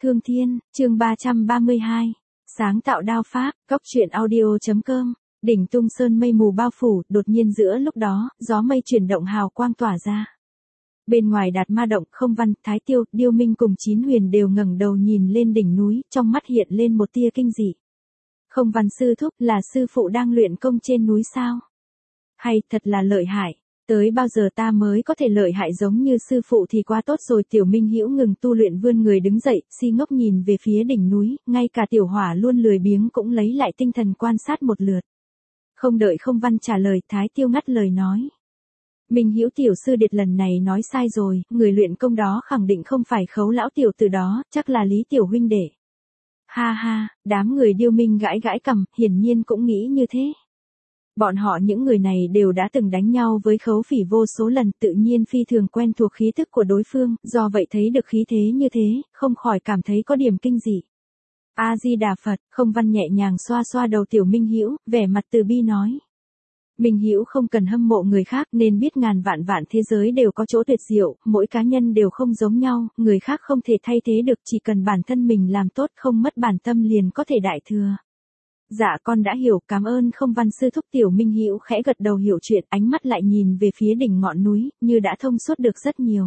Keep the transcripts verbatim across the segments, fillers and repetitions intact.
Thương Thiên, chương ba trăm ba mươi hai. Sáng tạo đao pháp, góc truyện audio.com. Đỉnh Tung Sơn mây mù bao phủ, đột nhiên giữa lúc đó, gió mây chuyển động hào quang tỏa ra. Bên ngoài Đạt Ma Động, Không Văn, Thái Tiêu, Điêu Minh cùng Chín Huyền đều ngẩng đầu nhìn lên đỉnh núi, trong mắt hiện lên một tia kinh dị. Không Văn sư thúc, là sư phụ đang luyện công trên núi sao? Hay thật là lợi hại. Tới bao giờ ta mới có thể lợi hại giống như sư phụ thì quá tốt rồi. Tiểu Minh Hữu ngừng tu luyện vươn người đứng dậy, si ngốc nhìn về phía đỉnh núi, ngay cả Tiểu Hỏa luôn lười biếng cũng lấy lại tinh thần quan sát một lượt. Không đợi Không Văn trả lời, Thái Tiêu ngắt lời nói. Minh Hữu tiểu sư điệt lần này nói sai rồi, người luyện công đó khẳng định không phải Khấu lão tiểu từ đó, chắc là Lý tiểu huynh đệ. Ha ha, đám người Điêu Minh gãi gãi cằm, hiển nhiên cũng nghĩ như thế. Bọn họ những người này đều đã từng đánh nhau với Khấu Phỉ vô số lần, tự nhiên phi thường quen thuộc khí thức của đối phương, do vậy thấy được khí thế như thế, không khỏi cảm thấy có điểm kinh dị. A Di Đà Phật. Không Văn nhẹ nhàng xoa xoa đầu Tiểu Minh Hữu, vẻ mặt từ bi nói. Minh Hữu không cần hâm mộ người khác, nên biết ngàn vạn vạn thế giới đều có chỗ tuyệt diệu, mỗi cá nhân đều không giống nhau, người khác không thể thay thế được, chỉ cần bản thân mình làm tốt, không mất bản tâm liền có thể đại thừa. Dạ con đã hiểu, cảm ơn Không Văn sư thúc. Tiểu Minh Hữu khẽ gật đầu hiểu chuyện, ánh mắt lại nhìn về phía đỉnh ngọn núi, như đã thông suốt được rất nhiều.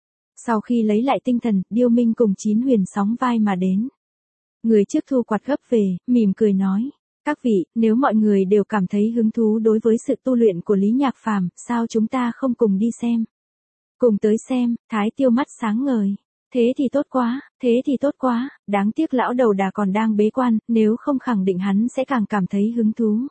Sau khi lấy lại tinh thần, Điêu Minh cùng Chín Huyền sóng vai mà đến. Người trước thu quạt gấp về, mỉm cười nói. Các vị, nếu mọi người đều cảm thấy hứng thú đối với sự tu luyện của Lý Nhạc Phàm, sao chúng ta không cùng đi xem? Cùng tới xem. Thái Tiêu mắt sáng ngời. Thế thì tốt quá, thế thì tốt quá, đáng tiếc lão đầu đà còn đang bế quan, nếu không khẳng định hắn sẽ càng cảm thấy hứng thú.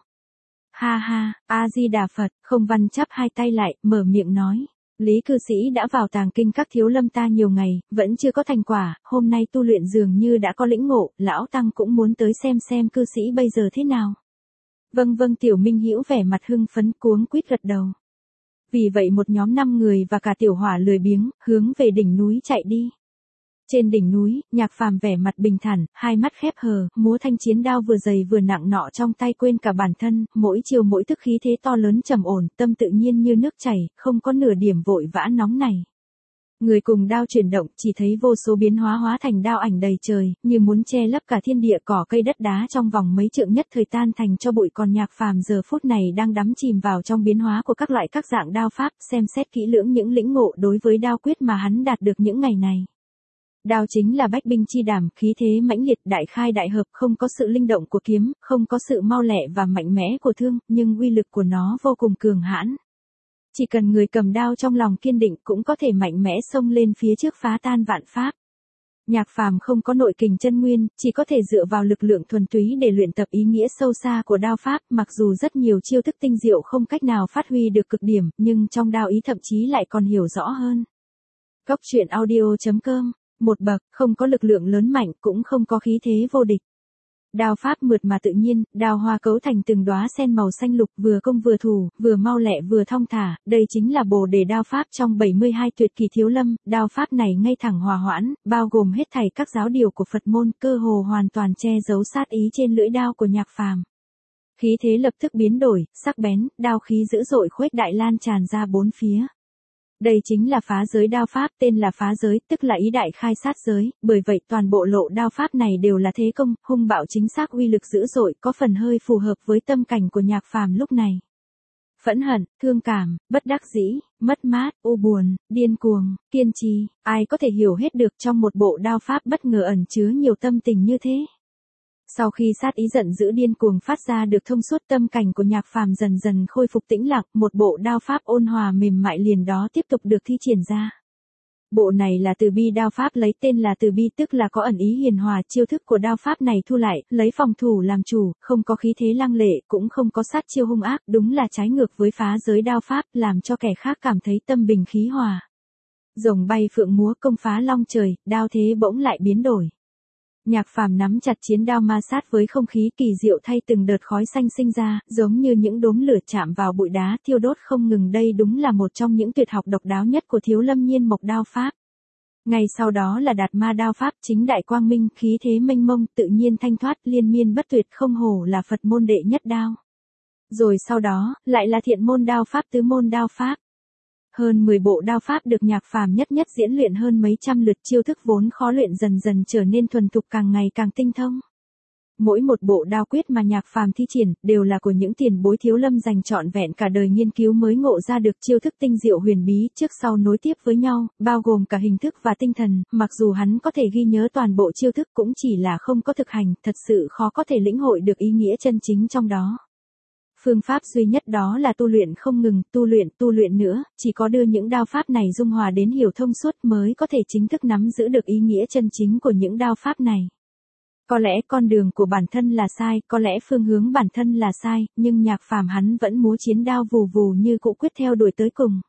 Ha ha, A Di Đà Phật. Không Văn chắp hai tay lại, mở miệng nói. Lý cư sĩ đã vào tàng kinh các thiếu lâm ta nhiều ngày, vẫn chưa có thành quả, hôm nay tu luyện dường như đã có lĩnh ngộ, lão tăng cũng muốn tới xem xem cư sĩ bây giờ thế nào. Vâng vâng. Tiểu Minh Hữu vẻ mặt hưng phấn cuống quýt gật đầu. Vì vậy một nhóm năm người và cả Tiểu Hỏa lười biếng, hướng về đỉnh núi chạy đi. Trên đỉnh núi, Nhạc Phàm vẻ mặt bình thản, hai mắt khép hờ, múa thanh chiến đao vừa dày vừa nặng nọ trong tay, quên cả bản thân, mỗi chiều mỗi thức khí thế to lớn trầm ổn, tâm tự nhiên như nước chảy, không có nửa điểm vội vã nóng này. Người cùng đao chuyển động, chỉ thấy vô số biến hóa hóa thành đao ảnh đầy trời, như muốn che lấp cả thiên địa, cỏ cây đất đá trong vòng mấy trượng nhất thời tan thành cho bụi. Còn Nhạc Phàm giờ phút này đang đắm chìm vào trong biến hóa của các loại các dạng đao pháp, xem xét kỹ lưỡng những lĩnh ngộ đối với đao quyết mà hắn đạt được những ngày này. Đao chính là bách binh chi đảm, khí thế mãnh liệt, đại khai đại hợp, không có sự linh động của kiếm, không có sự mau lẹ và mạnh mẽ của thương, nhưng uy lực của nó vô cùng cường hãn. Chỉ cần người cầm đao trong lòng kiên định cũng có thể mạnh mẽ xông lên phía trước phá tan vạn pháp. Nhạc Phàm không có nội kình chân nguyên, chỉ có thể dựa vào lực lượng thuần túy để luyện tập ý nghĩa sâu xa của đao pháp, mặc dù rất nhiều chiêu thức tinh diệu không cách nào phát huy được cực điểm, nhưng trong đao ý thậm chí lại còn hiểu rõ hơn. Góc truyện audio.com. Một bậc, không có lực lượng lớn mạnh, cũng không có khí thế vô địch. Đao pháp mượt mà tự nhiên, đao hoa cấu thành từng đóa sen màu xanh lục, vừa công vừa thủ, vừa mau lẹ vừa thong thả, đây chính là Bồ Đề đao pháp trong bảy mươi hai tuyệt kỳ thiếu lâm. Đao pháp này ngay thẳng hòa hoãn, bao gồm hết thảy các giáo điều của Phật môn, cơ hồ hoàn toàn che giấu sát ý trên lưỡi đao của Nhạc Phàm. Khí thế lập tức biến đổi, sắc bén, đao khí dữ dội khuếch đại lan tràn ra bốn phía. Đây chính là phá giới đao pháp, tên là phá giới, tức là ý đại khai sát giới, bởi vậy toàn bộ lộ đao pháp này đều là thế công, hung bạo chính xác, uy lực dữ dội, có phần hơi phù hợp với tâm cảnh của Nhạc Phàm lúc này. Phẫn hận, thương cảm, bất đắc dĩ, mất mát, u buồn, điên cuồng, kiên trì, ai có thể hiểu hết được trong một bộ đao pháp bất ngờ ẩn chứa nhiều tâm tình như thế. Sau khi sát ý giận dữ điên cuồng phát ra được thông suốt, tâm cảnh của Nhạc Phàm dần dần khôi phục tĩnh lặng, một bộ đao pháp ôn hòa mềm mại liền đó tiếp tục được thi triển ra. Bộ này là Từ Bi đao pháp, lấy tên là Từ Bi tức là có ẩn ý hiền hòa, chiêu thức của đao pháp này thu lại, lấy phòng thủ làm chủ, không có khí thế lăng lệ, cũng không có sát chiêu hung ác, đúng là trái ngược với phá giới đao pháp, làm cho kẻ khác cảm thấy tâm bình khí hòa. Rồng bay phượng múa, công phá long trời, đao thế bỗng lại biến đổi. Nhạc Phàm nắm chặt chiến đao ma sát với không khí, kỳ diệu thay từng đợt khói xanh sinh ra, giống như những đốm lửa chạm vào bụi đá thiêu đốt không ngừng. Đây đúng là một trong những tuyệt học độc đáo nhất của Thiếu Lâm Nhiên Mộc đao pháp. Ngay sau đó là Đạt Ma đao pháp, chính đại quang minh, khí thế mênh mông, tự nhiên thanh thoát, liên miên bất tuyệt, không hổ là Phật môn đệ nhất đao. Rồi sau đó, lại là Thiện môn đao pháp, Tứ môn đao pháp. Hơn mười bộ đao pháp được Nhạc Phàm nhất nhất diễn luyện hơn mấy trăm lượt, chiêu thức vốn khó luyện dần dần trở nên thuần thục, càng ngày càng tinh thông. Mỗi một bộ đao quyết mà Nhạc Phàm thi triển đều là của những tiền bối thiếu lâm dành trọn vẹn cả đời nghiên cứu mới ngộ ra được chiêu thức tinh diệu huyền bí, trước sau nối tiếp với nhau, bao gồm cả hình thức và tinh thần. Mặc dù hắn có thể ghi nhớ toàn bộ chiêu thức, cũng chỉ là không có thực hành, thật sự khó có thể lĩnh hội được ý nghĩa chân chính trong đó. Phương pháp duy nhất đó là tu luyện không ngừng, tu luyện, tu luyện nữa, chỉ có đưa những đao pháp này dung hòa đến hiểu thông suốt mới có thể chính thức nắm giữ được ý nghĩa chân chính của những đao pháp này. Có lẽ con đường của bản thân là sai, có lẽ phương hướng bản thân là sai, nhưng Nhạc Phàm hắn vẫn múa chiến đao vù vù như cũ, quyết theo đuổi tới cùng.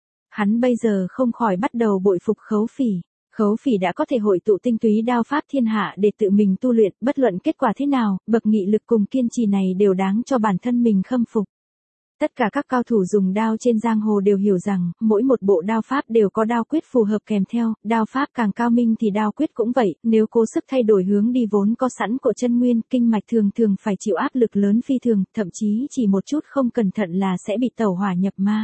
Hắn bây giờ không khỏi bắt đầu bội phục Khấu Phỉ. Khấu Phỉ đã có thể hội tụ tinh túy đao pháp thiên hạ để tự mình tu luyện, bất luận kết quả thế nào, bậc nghị lực cùng kiên trì này đều đáng cho bản thân mình khâm phục. Tất cả các cao thủ dùng đao trên giang hồ đều hiểu rằng, mỗi một bộ đao pháp đều có đao quyết phù hợp kèm theo, đao pháp càng cao minh thì đao quyết cũng vậy, nếu cố sức thay đổi hướng đi vốn có sẵn của chân nguyên, kinh mạch thường thường phải chịu áp lực lớn phi thường, thậm chí chỉ một chút không cẩn thận là sẽ bị tẩu hỏa nhập ma.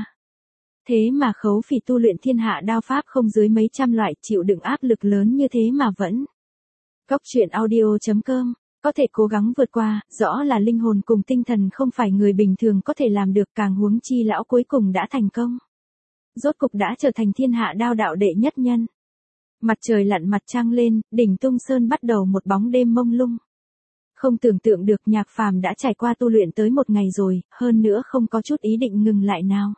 Thế mà Khấu Phỉ tu luyện thiên hạ đao pháp không dưới mấy trăm loại, chịu đựng áp lực lớn như thế mà vẫn. Cốc truyện audio chấm com có thể cố gắng vượt qua, rõ là linh hồn cùng tinh thần không phải người bình thường có thể làm được, càng huống chi lão cuối cùng đã thành công. Rốt cục đã trở thành thiên hạ đao đạo đệ nhất nhân. Mặt trời lặn mặt trăng lên, đỉnh Tung Sơn bắt đầu một bóng đêm mông lung. Không tưởng tượng được Nhạc Phàm đã trải qua tu luyện tới một ngày rồi, hơn nữa không có chút ý định ngừng lại nào.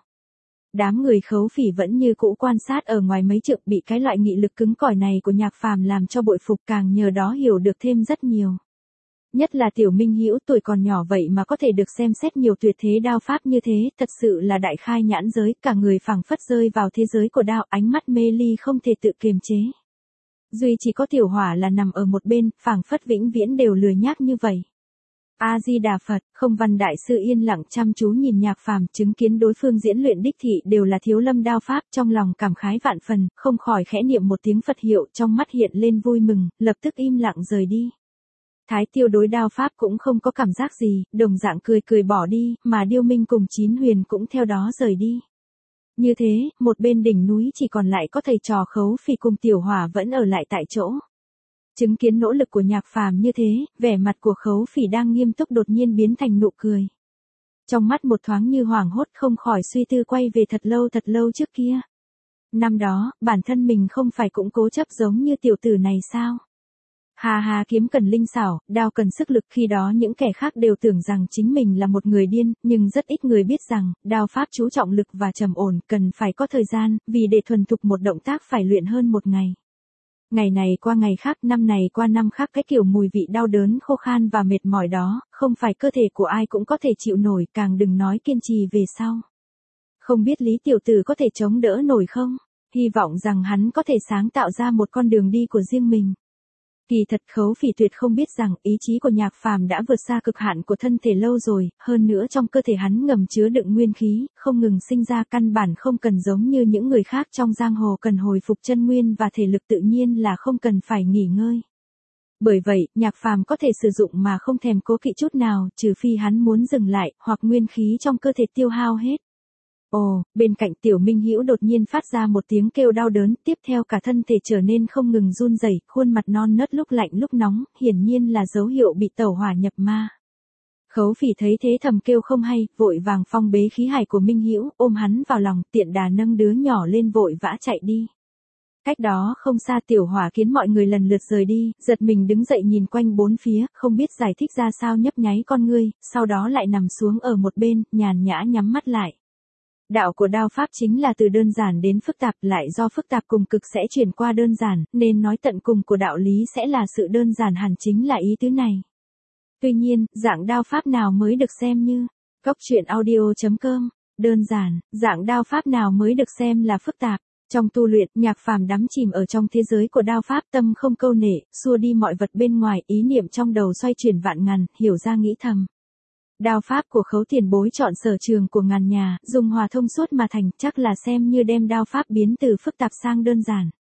Đám người Khấu Phỉ vẫn như cũ quan sát ở ngoài mấy trượng, bị cái loại nghị lực cứng cỏi này của Nhạc Phàm làm cho bội phục, càng nhờ đó hiểu được thêm rất nhiều. Nhất là Tiểu Minh Hữu, tuổi còn nhỏ vậy mà có thể được xem xét nhiều tuyệt thế đao pháp như thế, thật sự là đại khai nhãn giới, cả người phảng phất rơi vào thế giới của đao, ánh mắt mê ly không thể tự kiềm chế. Duy chỉ có Tiểu Hỏa là nằm ở một bên, phảng phất vĩnh viễn đều lười nhác như vậy. A Di Đà Phật. Không Văn đại sư yên lặng chăm chú nhìn Nhạc Phàm, chứng kiến đối phương diễn luyện đích thị đều là thiếu lâm đao pháp, trong lòng cảm khái vạn phần, không khỏi khẽ niệm một tiếng Phật hiệu, trong mắt hiện lên vui mừng, lập tức im lặng rời đi. Thái Tiêu đối đao pháp cũng không có cảm giác gì, đồng dạng cười cười bỏ đi, mà Điêu Minh cùng Chín Huyền cũng theo đó rời đi. Như thế, một bên đỉnh núi chỉ còn lại có thầy trò Khấu Phỉ cùng Tiểu Hỏa vẫn ở lại tại chỗ. Chứng kiến nỗ lực của Nhạc Phàm như thế, vẻ mặt của Khấu Phỉ đang nghiêm túc đột nhiên biến thành nụ cười. Trong mắt một thoáng như hoảng hốt, không khỏi suy tư quay về thật lâu thật lâu trước kia. Năm đó, bản thân mình không phải cũng cố chấp giống như tiểu tử này sao? Hà hà, kiếm cần linh xảo, đao cần sức lực, khi đó những kẻ khác đều tưởng rằng chính mình là một người điên, nhưng rất ít người biết rằng, đao pháp chú trọng lực và trầm ổn, cần phải có thời gian, vì để thuần thục một động tác phải luyện hơn một ngày. Ngày này qua ngày khác, năm này qua năm khác, cái kiểu mùi vị đau đớn khô khan và mệt mỏi đó, không phải cơ thể của ai cũng có thể chịu nổi, càng đừng nói kiên trì về sau. Không biết Lý tiểu tử có thể chống đỡ nổi không? Hy vọng rằng hắn có thể sáng tạo ra một con đường đi của riêng mình. Kỳ thật Khấu Phỉ tuyệt không biết rằng ý chí của Nhạc Phàm đã vượt xa cực hạn của thân thể lâu rồi, hơn nữa trong cơ thể hắn ngầm chứa đựng nguyên khí, không ngừng sinh ra, căn bản không cần giống như những người khác trong giang hồ cần hồi phục chân nguyên và thể lực, tự nhiên là không cần phải nghỉ ngơi. Bởi vậy, Nhạc Phàm có thể sử dụng mà không thèm cố kỵ chút nào, trừ phi hắn muốn dừng lại, hoặc nguyên khí trong cơ thể tiêu hao hết. Ồ, bên cạnh Tiểu Minh Hữu đột nhiên phát ra một tiếng kêu đau đớn, tiếp theo cả thân thể trở nên không ngừng run rẩy, khuôn mặt non nớt lúc lạnh lúc nóng, hiển nhiên là dấu hiệu bị tẩu hỏa nhập ma. Khấu Phỉ thấy thế thầm kêu không hay, vội vàng phong bế khí hải của Minh Hữu, ôm hắn vào lòng, tiện đà nâng đứa nhỏ lên vội vã chạy đi. Cách đó không xa Tiểu Hỏa kiến mọi người lần lượt rời đi, giật mình đứng dậy nhìn quanh bốn phía, không biết giải thích ra sao, nhấp nháy con ngươi, sau đó lại nằm xuống ở một bên, nhàn nhã nhắm mắt lại. Đạo của đao pháp chính là từ đơn giản đến phức tạp, lại do phức tạp cùng cực sẽ chuyển qua đơn giản, nên nói tận cùng của đạo lý sẽ là sự đơn giản hẳn chính là ý tứ này. Tuy nhiên, dạng đao pháp nào mới được xem như cốc truyện audio chấm com, đơn giản, dạng đao pháp nào mới được xem là phức tạp. Trong tu luyện, Nhạc Phàm đắm chìm ở trong thế giới của đao pháp, tâm không câu nệ, xua đi mọi vật bên ngoài, ý niệm trong đầu xoay chuyển vạn ngàn, hiểu ra nghĩ thầm. Đao pháp của Khấu tiền bối chọn sở trường của ngàn nhà, dùng hòa thông suốt mà thành, chắc là xem như đem đao pháp biến từ phức tạp sang đơn giản.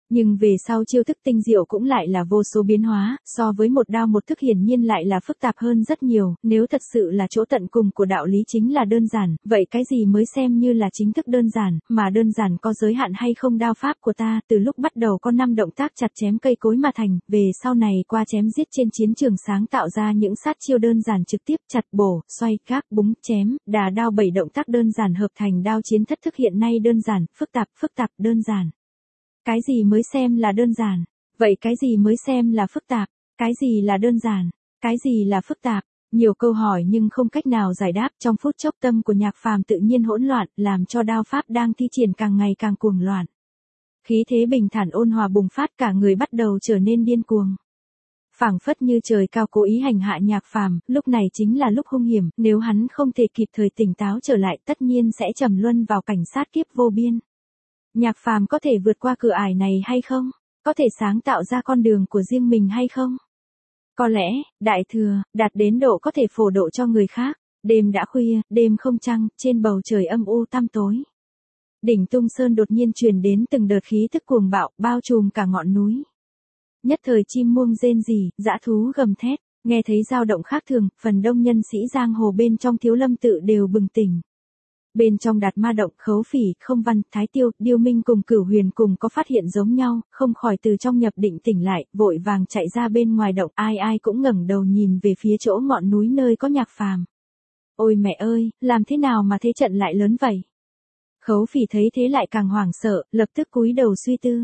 Nhưng về sau chiêu thức tinh diệu cũng lại là vô số biến hóa, so với một đao một thức hiển nhiên lại là phức tạp hơn rất nhiều, nếu thật sự là chỗ tận cùng của đạo lý chính là đơn giản, vậy cái gì mới xem như là chính thức đơn giản, mà đơn giản có giới hạn hay không? Đao pháp của ta, từ lúc bắt đầu có năm động tác chặt chém cây cối mà thành, về sau này qua chém giết trên chiến trường sáng tạo ra những sát chiêu đơn giản trực tiếp chặt bổ, xoay, gác, búng, chém, đà đao bảy động tác đơn giản hợp thành đao chiến thất thức hiện nay đơn giản, phức tạp, phức tạp, đơn giản. Cái gì mới xem là đơn giản? Vậy cái gì mới xem là phức tạp? Cái gì là đơn giản? Cái gì là phức tạp? Nhiều câu hỏi nhưng không cách nào giải đáp, trong phút chốc tâm của Nhạc Phàm tự nhiên hỗn loạn, làm cho đao pháp đang thi triển càng ngày càng cuồng loạn. Khí thế bình thản ôn hòa bùng phát, cả người bắt đầu trở nên điên cuồng. Phảng phất như trời cao cố ý hành hạ Nhạc Phàm, lúc này chính là lúc hung hiểm, nếu hắn không thể kịp thời tỉnh táo trở lại, tất nhiên sẽ trầm luân vào cảnh sát kiếp vô biên. Nhạc Phàm có thể vượt qua cửa ải này hay không? Có thể sáng tạo ra con đường của riêng mình hay không? Có lẽ, đại thừa, đạt đến độ có thể phổ độ cho người khác. Đêm đã khuya, đêm không trăng, trên bầu trời âm u tăm tối. Đỉnh Tung Sơn đột nhiên truyền đến từng đợt khí tức cuồng bạo, bao trùm cả ngọn núi. Nhất thời chim muông rên rỉ, dã thú gầm thét, nghe thấy dao động khác thường, phần đông nhân sĩ giang hồ bên trong Thiếu Lâm tự đều bừng tỉnh. Bên trong Đạt Ma động, Khấu Phỉ, Không Văn, Thái Tiêu, Điêu Minh cùng Cửu Huyền cùng có phát hiện giống nhau, không khỏi từ trong nhập định tỉnh lại, vội vàng chạy ra bên ngoài động, ai ai cũng ngẩng đầu nhìn về phía chỗ ngọn núi nơi có Nhạc Phàm. Ôi mẹ ơi, làm thế nào mà thế trận lại lớn vậy? Khấu Phỉ thấy thế lại càng hoảng sợ, lập tức cúi đầu suy tư.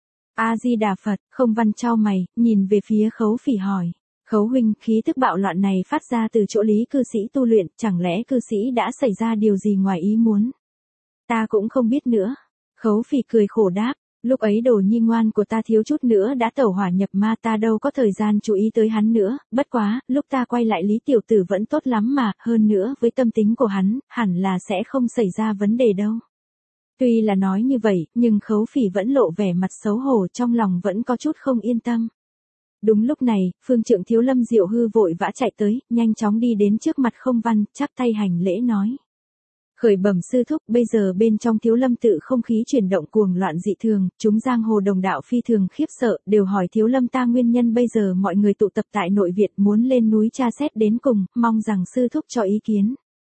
A Di Đà Phật, Không Văn chau mày, nhìn về phía Khấu Phỉ hỏi. Khấu huynh, khí tức bạo loạn này phát ra từ chỗ Lý cư sĩ tu luyện, chẳng lẽ cư sĩ đã xảy ra điều gì ngoài ý muốn? Ta cũng không biết nữa. Khấu Phỉ cười khổ đáp, lúc ấy Đồ Nhi ngoan của ta thiếu chút nữa đã tẩu hỏa nhập ma, ta đâu có thời gian chú ý tới hắn nữa, bất quá, lúc ta quay lại Lý tiểu tử vẫn tốt lắm mà, hơn nữa với tâm tính của hắn, hẳn là sẽ không xảy ra vấn đề đâu. Tuy là nói như vậy, nhưng Khấu Phỉ vẫn lộ vẻ mặt xấu hổ, trong lòng vẫn có chút không yên tâm. Đúng lúc này, phương trượng Thiếu Lâm Diệu Hư vội vã chạy tới, nhanh chóng đi đến trước mặt Không Văn, chắp tay hành lễ nói. Khởi bẩm sư thúc, bây giờ bên trong Thiếu Lâm tự không khí chuyển động cuồng loạn dị thường, chúng giang hồ đồng đạo phi thường khiếp sợ, đều hỏi Thiếu Lâm ta nguyên nhân. Bây giờ mọi người tụ tập tại nội Việt muốn lên núi tra xét đến cùng, mong rằng sư thúc cho ý kiến.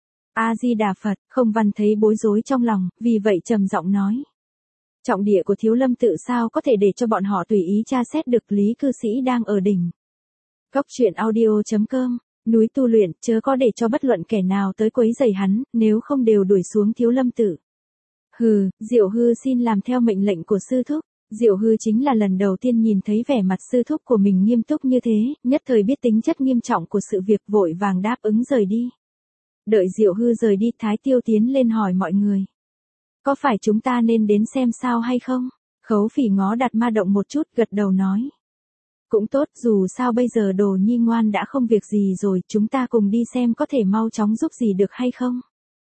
A Di Đà Phật, Không Văn thấy bối rối trong lòng, vì vậy trầm giọng nói. Trọng địa của Thiếu Lâm tự sao có thể để cho bọn họ tùy ý tra xét được, Lý cư sĩ đang ở đỉnh. Góc truyện audio chấm com, núi tu luyện, chớ có để cho bất luận kẻ nào tới quấy rầy hắn, nếu không đều đuổi xuống Thiếu Lâm tự. Hừ, Diệu Hư xin làm theo mệnh lệnh của sư thúc. Diệu Hư chính là lần đầu tiên nhìn thấy vẻ mặt sư thúc của mình nghiêm túc như thế, nhất thời biết tính chất nghiêm trọng của sự việc, vội vàng đáp ứng rời đi. Đợi Diệu Hư rời đi, Thái Tiêu tiến lên hỏi mọi người. Có phải chúng ta nên đến xem sao hay không? Khấu Phỉ ngó Đạt Ma động một chút, gật đầu nói. Cũng tốt, dù sao bây giờ Đồ Nhi ngoan đã không việc gì rồi, chúng ta cùng đi xem có thể mau chóng giúp gì được hay không?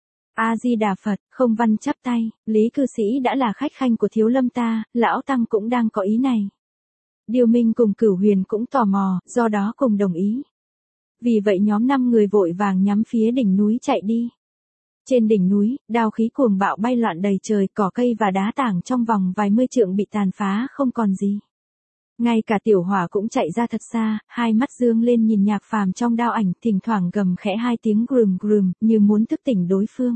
A Di Đà Phật, Không Văn chắp tay, Lý cư sĩ đã là khách khanh của Thiếu Lâm ta, lão tăng cũng đang có ý này. Điêu Minh cùng Cửu Huyền cũng tò mò, do đó cùng đồng ý. Vì vậy nhóm năm người vội vàng nhắm phía đỉnh núi chạy đi. Trên đỉnh núi, đao khí cuồng bạo bay loạn đầy trời, cỏ cây và đá tảng trong vòng vài mươi trượng bị tàn phá không còn gì. Ngay cả Tiểu Hỏa cũng chạy ra thật xa, hai mắt dương lên nhìn Nhạc Phàm trong đao ảnh, thỉnh thoảng gầm khẽ hai tiếng grùm grùm, như muốn thức tỉnh đối phương.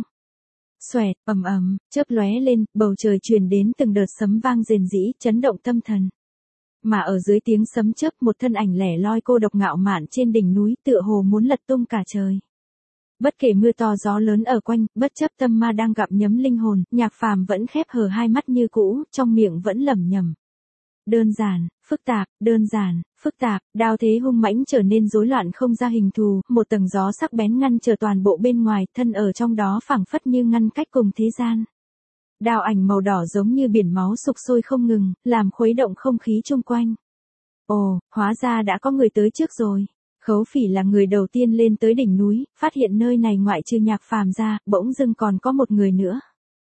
Xoẹt, ầm ầm, chớp lóe lên, bầu trời truyền đến từng đợt sấm vang rền rĩ, chấn động tâm thần. Mà ở dưới tiếng sấm chớp, một thân ảnh lẻ loi cô độc ngạo mạn trên đỉnh núi, tựa hồ muốn lật tung cả trời. Bất kể mưa to gió lớn ở quanh, bất chấp tâm ma đang gặm nhấm linh hồn, Nhạc Phàm vẫn khép hờ hai mắt như cũ, trong miệng vẫn lẩm nhẩm. Đơn giản, phức tạp, đơn giản, phức tạp, đao thế hung mãnh trở nên rối loạn không ra hình thù, một tầng gió sắc bén ngăn trở toàn bộ bên ngoài, thân ở trong đó phảng phất như ngăn cách cùng thế gian. Đao ảnh màu đỏ giống như biển máu sục sôi không ngừng, làm khuấy động không khí chung quanh. Ồ, hóa ra đã có người tới trước rồi. Khấu Phỉ là người đầu tiên lên tới đỉnh núi, phát hiện nơi này ngoại trừ Nhạc Phàm ra, bỗng dưng còn có một người nữa.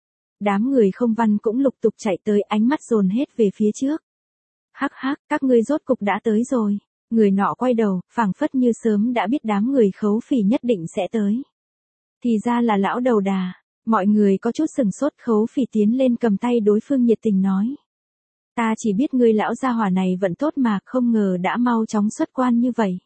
Đám người Không Văn cũng lục tục chạy tới, ánh mắt dồn hết về phía trước. Hắc hắc, các ngươi rốt cục đã tới rồi. Người nọ quay đầu, phảng phất như sớm đã biết đám người Khấu Phỉ nhất định sẽ tới. Thì ra là lão đầu đà. Mọi người có chút sừng sốt, Khấu Phỉ tiến lên cầm tay đối phương nhiệt tình nói. Ta chỉ biết ngươi lão gia hỏa này vẫn tốt mà, không ngờ đã mau chóng xuất quan như vậy.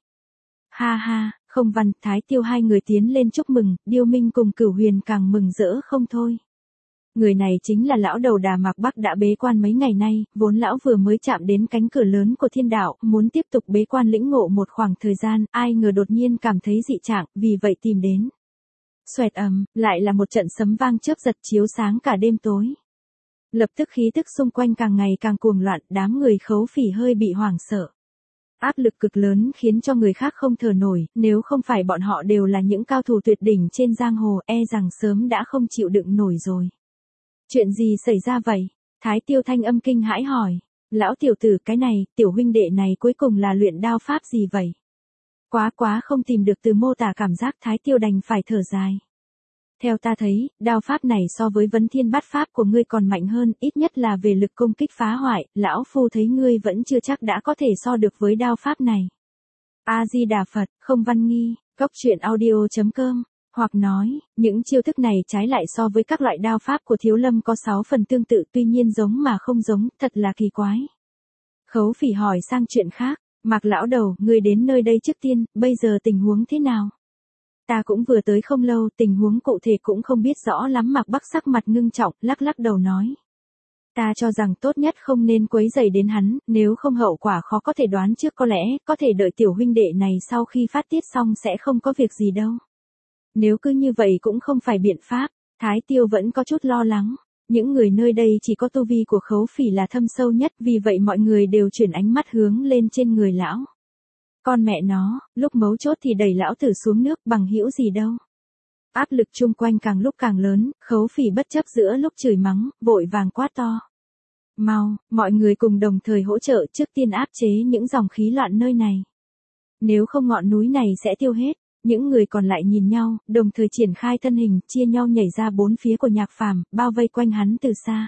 Ha ha, Không Văn, Thái Tiêu hai người tiến lên chúc mừng, Điêu Minh cùng Cửu Huyền càng mừng rỡ không thôi. Người này chính là lão đầu đà Mạc Bắc đã bế quan mấy ngày nay, vốn lão vừa mới chạm đến cánh cửa lớn của thiên đạo, muốn tiếp tục bế quan lĩnh ngộ một khoảng thời gian, ai ngờ đột nhiên cảm thấy dị trạng, vì vậy tìm đến. Xoẹt ầm, lại là một trận sấm vang chớp giật chiếu sáng cả đêm tối. Lập tức khí tức xung quanh càng ngày càng cuồng loạn, đám người Khấu Phỉ hơi bị hoảng sợ. Áp lực cực lớn khiến cho người khác không thở nổi, nếu không phải bọn họ đều là những cao thủ tuyệt đỉnh trên giang hồ, e rằng sớm đã không chịu đựng nổi rồi. Chuyện gì xảy ra vậy? Thái Tiêu thanh âm kinh hãi hỏi. Lão tiểu tử, cái này, tiểu huynh đệ này cuối cùng là luyện đao pháp gì vậy? Quá quá không tìm được từ mô tả cảm giác, Thái Tiêu đành phải thở dài. Theo ta thấy, đao pháp này so với vấn thiên bát pháp của ngươi còn mạnh hơn, ít nhất là về lực công kích phá hoại, lão phu thấy ngươi vẫn chưa chắc đã có thể so được với đao pháp này. A-di-đà Phật, Không Văn nghi, cốc truyện audio chấm com, hoặc nói, những chiêu thức này trái lại so với các loại đao pháp của Thiếu Lâm có sáu phần tương tự, tuy nhiên giống mà không giống, thật là kỳ quái. Khấu Phỉ hỏi sang chuyện khác, Mạc lão đầu, ngươi đến nơi đây trước tiên, bây giờ tình huống thế nào? Ta cũng vừa tới không lâu, tình huống cụ thể cũng không biết rõ lắm. Mạc Bắc sắc mặt ngưng trọng, lắc lắc đầu nói. Ta cho rằng tốt nhất không nên quấy rầy đến hắn, nếu không hậu quả khó có thể đoán trước, có lẽ, có thể đợi tiểu huynh đệ này sau khi phát tiết xong sẽ không có việc gì đâu. Nếu cứ như vậy cũng không phải biện pháp, Thái Tiêu vẫn có chút lo lắng. Những người nơi đây chỉ có tu vi của Khấu Phỉ là thâm sâu nhất, vì vậy mọi người đều chuyển ánh mắt hướng lên trên người lão. Con mẹ nó, lúc mấu chốt thì đẩy lão tử xuống nước, bằng hữu gì đâu. Áp lực chung quanh càng lúc càng lớn, Khấu Phỉ bất chấp giữa lúc chửi mắng, vội vàng quát to. Mau, mọi người cùng đồng thời hỗ trợ, trước tiên áp chế những dòng khí loạn nơi này. Nếu không ngọn núi này sẽ tiêu hết. Những người còn lại nhìn nhau, đồng thời triển khai thân hình, chia nhau nhảy ra bốn phía của Nhạc Phàm, bao vây quanh hắn từ xa.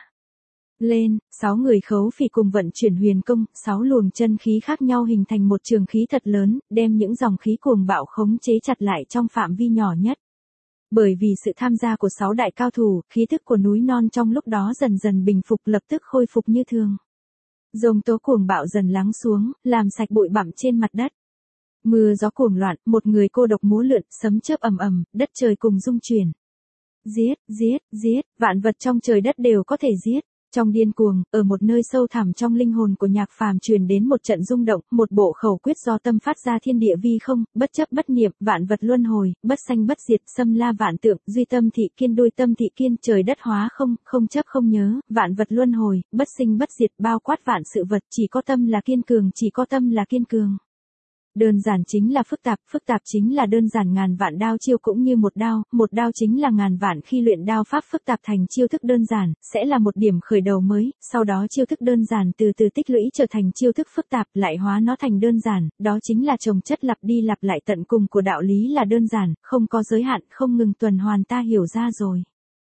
Lên, sáu người Khấu Phỉ cùng vận chuyển huyền công, sáu luồng chân khí khác nhau hình thành một trường khí thật lớn, đem những dòng khí cuồng bạo khống chế chặt lại trong phạm vi nhỏ nhất. Bởi vì sự tham gia của sáu đại cao thủ, khí thức của núi non trong lúc đó dần dần bình phục, lập tức khôi phục như thường. Dòng tố cuồng bạo dần lắng xuống, làm sạch bụi bặm trên mặt đất. Mưa gió cuồng loạn, một người cô độc múa lượn, sấm chớp ầm ầm, đất trời cùng rung chuyển. Giết, giết, giết, vạn vật trong trời đất đều có thể giết. Trong điên cuồng, ở một nơi sâu thẳm trong linh hồn của Nhạc Phàm truyền đến một trận rung động, một bộ khẩu quyết do tâm phát ra, thiên địa vi không, bất chấp bất niệm, vạn vật luân hồi, bất sanh bất diệt, xâm la vạn tượng, duy tâm thị kiên đôi tâm thị kiên, trời đất hóa không, không chấp không nhớ, vạn vật luân hồi, bất sinh bất diệt, bao quát vạn sự vật, chỉ có tâm là kiên cường, chỉ có tâm là kiên cường. Đơn giản chính là phức tạp, phức tạp chính là đơn giản, ngàn vạn đao chiêu cũng như một đao, một đao chính là ngàn vạn, khi luyện đao pháp phức tạp thành chiêu thức đơn giản, sẽ là một điểm khởi đầu mới, sau đó chiêu thức đơn giản từ từ tích lũy trở thành chiêu thức phức tạp, lại hóa nó thành đơn giản, đó chính là chồng chất lặp đi lặp lại, tận cùng của đạo lý là đơn giản, không có giới hạn, không ngừng tuần hoàn. Ta hiểu ra rồi.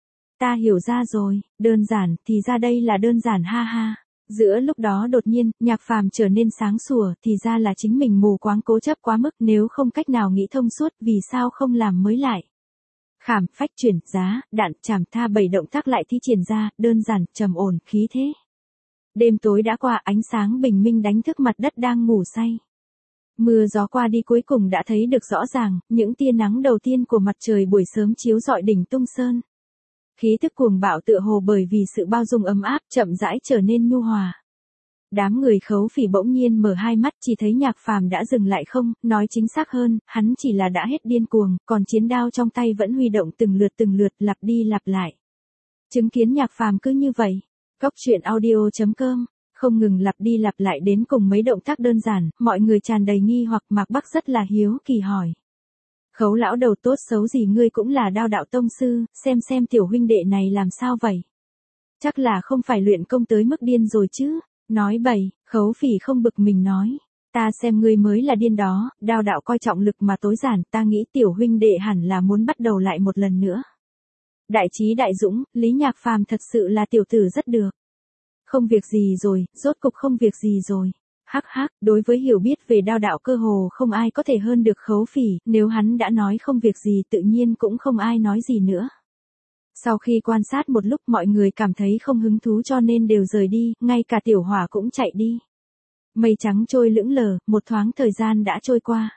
Ta hiểu ra rồi, đơn giản, thì ra đây là đơn giản, ha ha. Giữa lúc đó đột nhiên, Nhạc Phàm trở nên sáng sủa, thì ra là chính mình mù quáng cố chấp quá mức, nếu không cách nào nghĩ thông suốt, vì sao không làm mới lại. Khảm, phách chuyển, giá, đạn, chảm, tha, bảy động tác lại thi triển ra, đơn giản, trầm ổn, khí thế. Đêm tối đã qua, ánh sáng bình minh đánh thức mặt đất đang ngủ say. Mưa gió qua đi, cuối cùng đã thấy được rõ ràng, những tia nắng đầu tiên của mặt trời buổi sớm chiếu rọi đỉnh Tung Sơn. Khí thức cuồng bạo tựa hồ bởi vì sự bao dung ấm áp chậm rãi trở nên nhu hòa. Đám người Khấu Phỉ bỗng nhiên mở hai mắt, chỉ thấy Nhạc Phàm đã dừng lại, không, nói chính xác hơn, hắn chỉ là đã hết điên cuồng, còn chiến đao trong tay vẫn huy động từng lượt từng lượt, lặp đi lặp lại. Chứng kiến Nhạc Phàm cứ như vậy, cốc truyện audio chấm com, không ngừng lặp đi lặp lại đến cùng mấy động tác đơn giản, mọi người tràn đầy nghi hoặc. Mạc Bắc rất là hiếu kỳ hỏi. Khấu lão đầu, tốt xấu gì ngươi cũng là đao đạo tông sư, xem xem tiểu huynh đệ này làm sao vậy? Chắc là không phải luyện công tới mức điên rồi chứ? Nói bậy, Khấu Phỉ không bực mình nói. Ta xem ngươi mới là điên đó, đao đạo coi trọng lực mà tối giản, ta nghĩ tiểu huynh đệ hẳn là muốn bắt đầu lại một lần nữa. Đại trí đại dũng, Lý Nhạc Phàm thật sự là tiểu tử rất được. Không việc gì rồi, rốt cục không việc gì rồi. Hắc hắc, đối với hiểu biết về đao đạo cơ hồ không ai có thể hơn được Khấu Phỉ, nếu hắn đã nói không việc gì tự nhiên cũng không ai nói gì nữa. Sau khi quan sát một lúc mọi người cảm thấy không hứng thú cho nên đều rời đi, ngay cả Tiểu Hỏa cũng chạy đi. Mây trắng trôi lững lờ, một thoáng thời gian đã trôi qua.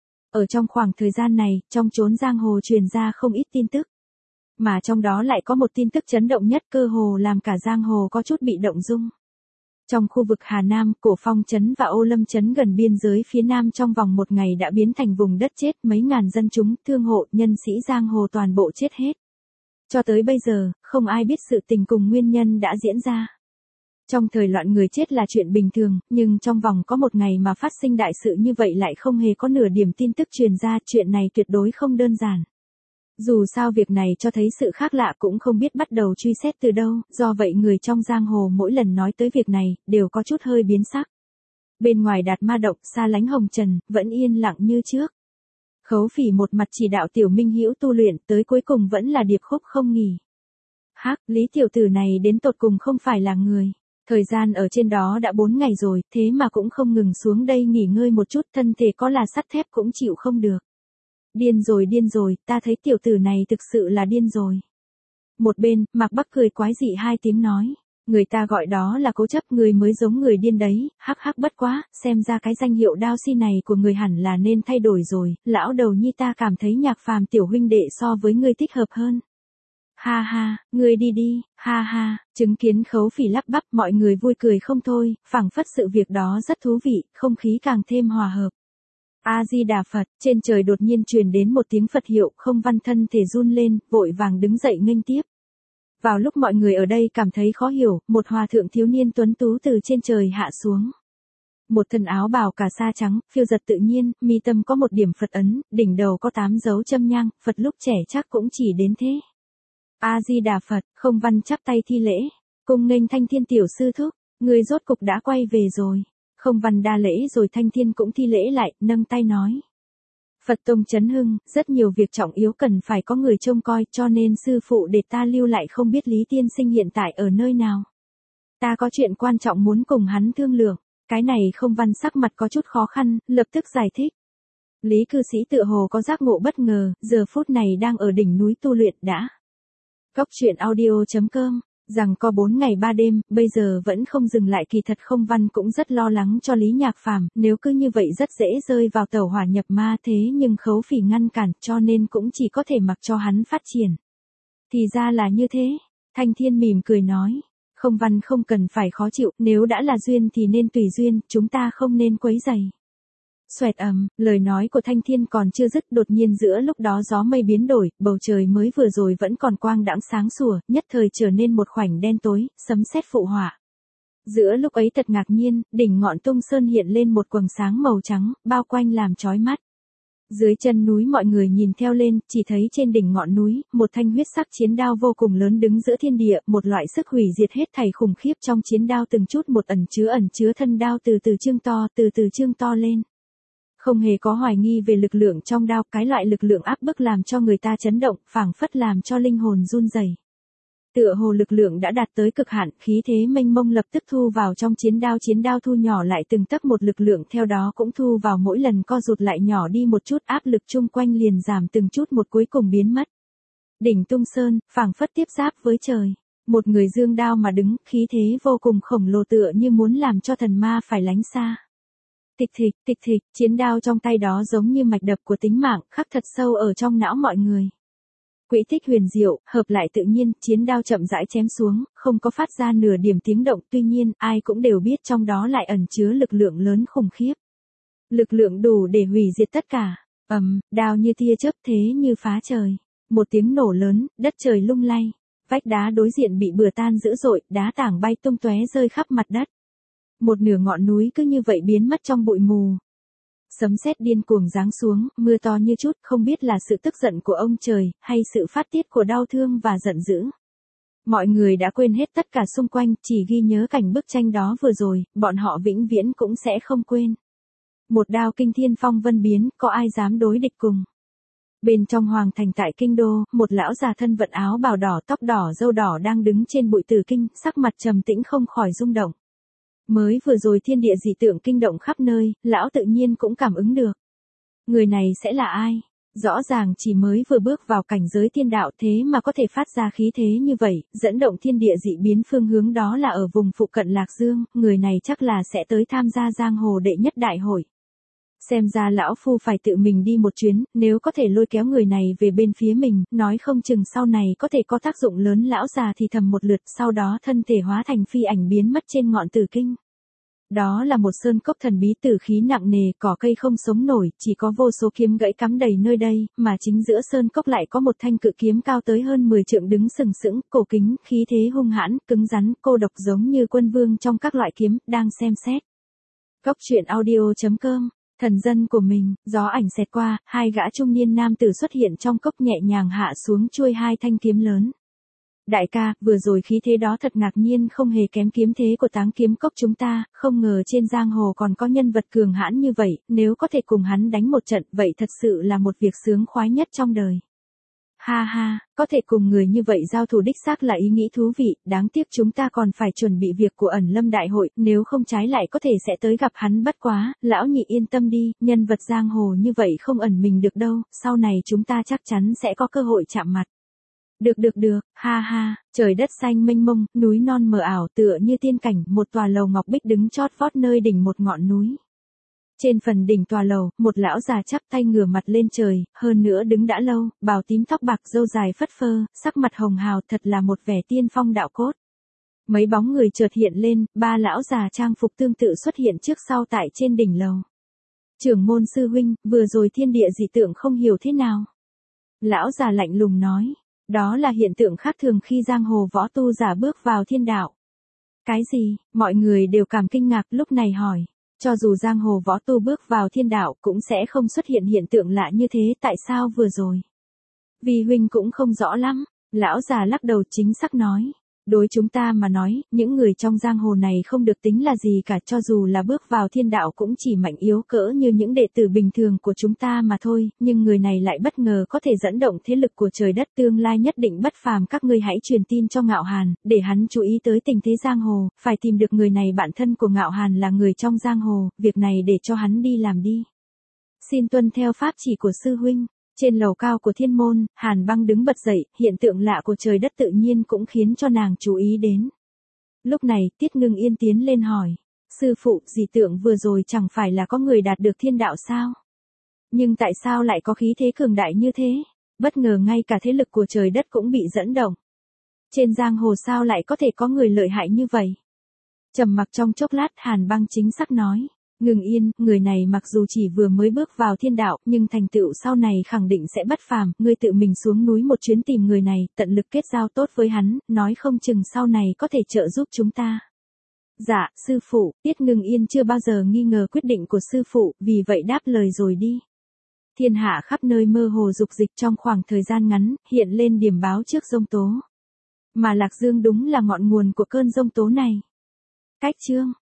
Ở trong khoảng thời gian này, trong chốn giang hồ truyền ra không ít tin tức. Mà trong đó lại có một tin tức chấn động nhất cơ hồ làm cả giang hồ có chút bị động dung. Trong khu vực Hà Nam, Cổ Phong Trấn và Ô Lâm Trấn gần biên giới phía Nam trong vòng một ngày đã biến thành vùng đất chết, mấy ngàn dân chúng, thương hộ, nhân sĩ giang hồ toàn bộ chết hết. Cho tới bây giờ, không ai biết sự tình cùng nguyên nhân đã diễn ra. Trong thời loạn người chết là chuyện bình thường, nhưng trong vòng có một ngày mà phát sinh đại sự như vậy lại không hề có nửa điểm tin tức truyền ra, chuyện này tuyệt đối không đơn giản. Dù sao việc này cho thấy sự khác lạ cũng không biết bắt đầu truy xét từ đâu, do vậy người trong giang hồ mỗi lần nói tới việc này, đều có chút hơi biến sắc. Bên ngoài Đạt Ma Động, xa lánh hồng trần, vẫn yên lặng như trước. Khấu Phỉ một mặt chỉ đạo Tiểu Minh Hữu tu luyện, tới cuối cùng vẫn là điệp khúc không nghỉ. Hắc, Lý tiểu tử này đến tột cùng không phải là người. Thời gian ở trên đó đã bốn ngày rồi, thế mà cũng không ngừng xuống đây nghỉ ngơi một chút, thân thể có là sắt thép cũng chịu không được. Điên rồi điên rồi, ta thấy tiểu tử này thực sự là điên rồi. Một bên, Mạc Bắc cười quái dị hai tiếng nói. Người ta gọi đó là cố chấp, người mới giống người điên đấy, hắc hắc bất quá, xem ra cái danh hiệu đao si này của người hẳn là nên thay đổi rồi, lão đầu nhi ta cảm thấy Nhạc Phàm tiểu huynh đệ so với ngươi thích hợp hơn. Ha ha, ngươi đi đi, ha ha, chứng kiến Khấu Phỉ lắp bắp mọi người vui cười không thôi, phảng phất sự việc đó rất thú vị, không khí càng thêm hòa hợp. A-di-đà Phật, trên trời đột nhiên truyền đến một tiếng Phật hiệu, Không Văn thân thể run lên, vội vàng đứng dậy nghênh tiếp. Vào lúc mọi người ở đây cảm thấy khó hiểu, một hòa thượng thiếu niên tuấn tú từ trên trời hạ xuống. Một thân áo bào cà sa trắng, phiêu giật tự nhiên, mi tâm có một điểm Phật ấn, đỉnh đầu có tám dấu châm nhang, Phật lúc trẻ chắc cũng chỉ đến thế. A-di-đà Phật, Không Văn chắp tay thi lễ, cung nghênh Thanh Thiên tiểu sư thúc, người rốt cục đã quay về rồi. Không Văn đa lễ rồi Thanh Thiên cũng thi lễ lại, nâng tay nói. Phật tông chấn hưng, rất nhiều việc trọng yếu cần phải có người trông coi, cho nên sư phụ để ta lưu lại không biết Lý tiên sinh hiện tại ở nơi nào. Ta có chuyện quan trọng muốn cùng hắn thương lượng, cái này Không Văn sắc mặt có chút khó khăn, lập tức giải thích. Lý cư sĩ tựa hồ có giác ngộ bất ngờ, giờ phút này đang ở đỉnh núi tu luyện đã. Góc truyện audio chấm com rằng có bốn ngày ba đêm, bây giờ vẫn không dừng lại, kỳ thật Không Văn cũng rất lo lắng cho Lý Nhạc Phàm, nếu cứ như vậy rất dễ rơi vào tẩu hỏa nhập ma, thế nhưng Khấu Phỉ ngăn cản, cho nên cũng chỉ có thể mặc cho hắn phát triển. Thì ra là như thế, Thanh Thiên mỉm cười nói, Không Văn không cần phải khó chịu, nếu đã là duyên thì nên tùy duyên, chúng ta không nên quấy rầy. Xoẹt ầm, lời nói của Thanh Thiên còn chưa dứt, đột nhiên giữa lúc đó gió mây biến đổi, bầu trời mới vừa rồi vẫn còn quang đãng sáng sủa, nhất thời trở nên một khoảnh đen tối, sấm sét phụ họa. Giữa lúc ấy thật ngạc nhiên, đỉnh ngọn Tung Sơn hiện lên một quầng sáng màu trắng, bao quanh làm chói mắt. Dưới chân núi mọi người nhìn theo lên, chỉ thấy trên đỉnh ngọn núi, một thanh huyết sắc chiến đao vô cùng lớn đứng giữa thiên địa, một loại sức hủy diệt hết thảy khủng khiếp trong chiến đao từng chút một ẩn chứa ẩn chứa thân đao từ từ trương to, từ từ trương to lên. Không hề có hoài nghi về lực lượng trong đao, cái loại lực lượng áp bức làm cho người ta chấn động, phảng phất làm cho linh hồn run rẩy. Tựa hồ lực lượng đã đạt tới cực hạn, khí thế mênh mông lập tức thu vào trong chiến đao, chiến đao thu nhỏ lại từng tấc một, lực lượng theo đó cũng thu vào, mỗi lần co rụt lại nhỏ đi một chút, áp lực chung quanh liền giảm từng chút một, cuối cùng biến mất. Đỉnh Tung Sơn, phảng phất tiếp giáp với trời. Một người dương đao mà đứng, khí thế vô cùng khổng lồ tựa như muốn làm cho thần ma phải lánh xa. Tịch thịch, tịch thịch, chiến đao trong tay đó giống như mạch đập của tính mạng, khắc thật sâu ở trong não mọi người. Quỹ tích huyền diệu, hợp lại tự nhiên, chiến đao chậm rãi chém xuống, không có phát ra nửa điểm tiếng động, tuy nhiên, ai cũng đều biết trong đó lại ẩn chứa lực lượng lớn khủng khiếp. Lực lượng đủ để hủy diệt tất cả. Ầm, um, đao như tia chớp thế như phá trời. Một tiếng nổ lớn, đất trời lung lay. Vách đá đối diện bị bừa tan dữ dội, đá tảng bay tung tóe rơi khắp mặt đất. Một nửa ngọn núi cứ như vậy biến mất trong bụi mù. Sấm sét điên cuồng giáng xuống, mưa to như chút, không biết là sự tức giận của ông trời, hay sự phát tiết của đau thương và giận dữ. Mọi người đã quên hết tất cả xung quanh, chỉ ghi nhớ cảnh bức tranh đó vừa rồi, bọn họ vĩnh viễn cũng sẽ không quên. Một đao kinh thiên phong vân biến, có ai dám đối địch cùng. Bên trong hoàng thành tại kinh đô, một lão già thân vận áo bào đỏ, tóc đỏ, râu đỏ đang đứng trên bụi tử kinh, sắc mặt trầm tĩnh không khỏi rung động. Mới vừa rồi thiên địa dị tượng kinh động khắp nơi, lão tự nhiên cũng cảm ứng được. Người này sẽ là ai? Rõ ràng chỉ mới vừa bước vào cảnh giới thiên đạo thế mà có thể phát ra khí thế như vậy, dẫn động thiên địa dị biến phương hướng, đó là ở vùng phụ cận Lạc Dương, người này chắc là sẽ tới tham gia giang hồ đệ nhất đại hội. Xem ra lão phu phải tự mình đi một chuyến, nếu có thể lôi kéo người này về bên phía mình, nói không chừng sau này có thể có tác dụng lớn. Lão già thì thầm một lượt, sau đó thân thể hóa thành phi ảnh biến mất trên ngọn Tử Kinh. Đó là một sơn cốc thần bí, tử khí nặng nề, cỏ cây không sống nổi, chỉ có vô số kiếm gãy cắm đầy nơi đây, mà chính giữa sơn cốc lại có một thanh cự kiếm cao tới hơn mười trượng đứng sừng sững, cổ kính, khí thế hung hãn, cứng rắn, cô độc giống như quân vương trong các loại kiếm, đang xem xét. Cốc truyện audio chấm com. Thần dân của mình, gió ảnh xẹt qua, hai gã trung niên nam tử xuất hiện trong cốc, nhẹ nhàng hạ xuống chuôi hai thanh kiếm lớn. Đại ca, vừa rồi khí thế đó thật ngạc nhiên, không hề kém kiếm thế của Táng Kiếm Cốc chúng ta, không ngờ trên giang hồ còn có nhân vật cường hãn như vậy, nếu có thể cùng hắn đánh một trận, vậy thật sự là một việc sướng khoái nhất trong đời. Ha ha, có thể cùng người như vậy giao thủ đích xác là ý nghĩ thú vị, đáng tiếc chúng ta còn phải chuẩn bị việc của ẩn lâm đại hội, nếu không trái lại có thể sẽ tới gặp hắn. Bất quá, lão nhị yên tâm đi, nhân vật giang hồ như vậy không ẩn mình được đâu, sau này chúng ta chắc chắn sẽ có cơ hội chạm mặt. Được được được, ha ha, trời đất xanh mênh mông, núi non mờ ảo tựa như tiên cảnh, một tòa lầu ngọc bích đứng chót vót nơi đỉnh một ngọn núi. Trên phần đỉnh tòa lầu, một lão già chắp tay ngửa mặt lên trời, hơn nữa đứng đã lâu, bào tím tóc bạc râu dài phất phơ, sắc mặt hồng hào, thật là một vẻ tiên phong đạo cốt. Mấy bóng người chợt hiện lên, ba lão già trang phục tương tự xuất hiện trước sau tại trên đỉnh lầu. Trưởng môn sư huynh, vừa rồi thiên địa dị tượng không hiểu thế nào. Lão già lạnh lùng nói, đó là hiện tượng khác thường khi giang hồ võ tu giả bước vào thiên đạo. Cái gì? Mọi người đều cảm kinh ngạc, lúc này hỏi. Cho dù giang hồ võ tu bước vào thiên đạo cũng sẽ không xuất hiện hiện tượng lạ như thế, tại sao vừa rồi? Vì huynh cũng không rõ lắm, lão già lắc đầu chính xác nói. Đối chúng ta mà nói, những người trong giang hồ này không được tính là gì cả, cho dù là bước vào thiên đạo cũng chỉ mạnh yếu cỡ như những đệ tử bình thường của chúng ta mà thôi, nhưng người này lại bất ngờ có thể dẫn động thế lực của trời đất, tương lai nhất định bất phàm. Các ngươi hãy truyền tin cho Ngạo Hàn, để hắn chú ý tới tình thế giang hồ, phải tìm được người này. Bạn thân của Ngạo Hàn là người trong giang hồ, việc này để cho hắn đi làm đi. Xin tuân theo pháp chỉ của sư huynh. Trên lầu cao của thiên môn, Hàn Băng đứng bật dậy, hiện tượng lạ của trời đất tự nhiên cũng khiến cho nàng chú ý đến. Lúc này, Tiết Ngưng Yên tiến lên hỏi, sư phụ, dị tượng vừa rồi chẳng phải là có người đạt được thiên đạo sao? Nhưng tại sao lại có khí thế cường đại như thế? Bất ngờ ngay cả thế lực của trời đất cũng bị dẫn động. Trên giang hồ sao lại có thể có người lợi hại như vậy? Trầm mặc trong chốc lát, Hàn Băng chính xác nói. Ngưng Yên, người này mặc dù chỉ vừa mới bước vào thiên đạo, nhưng thành tựu sau này khẳng định sẽ bất phàm, ngươi tự mình xuống núi một chuyến tìm người này, tận lực kết giao tốt với hắn, nói không chừng sau này có thể trợ giúp chúng ta. Dạ, sư phụ. Tiết Ngưng Yên chưa bao giờ nghi ngờ quyết định của sư phụ, vì vậy đáp lời rồi đi. Thiên hạ khắp nơi mơ hồ dục dịch, trong khoảng thời gian ngắn, hiện lên điểm báo trước giông tố. Mà Lạc Dương đúng là ngọn nguồn của cơn giông tố này. Cách chương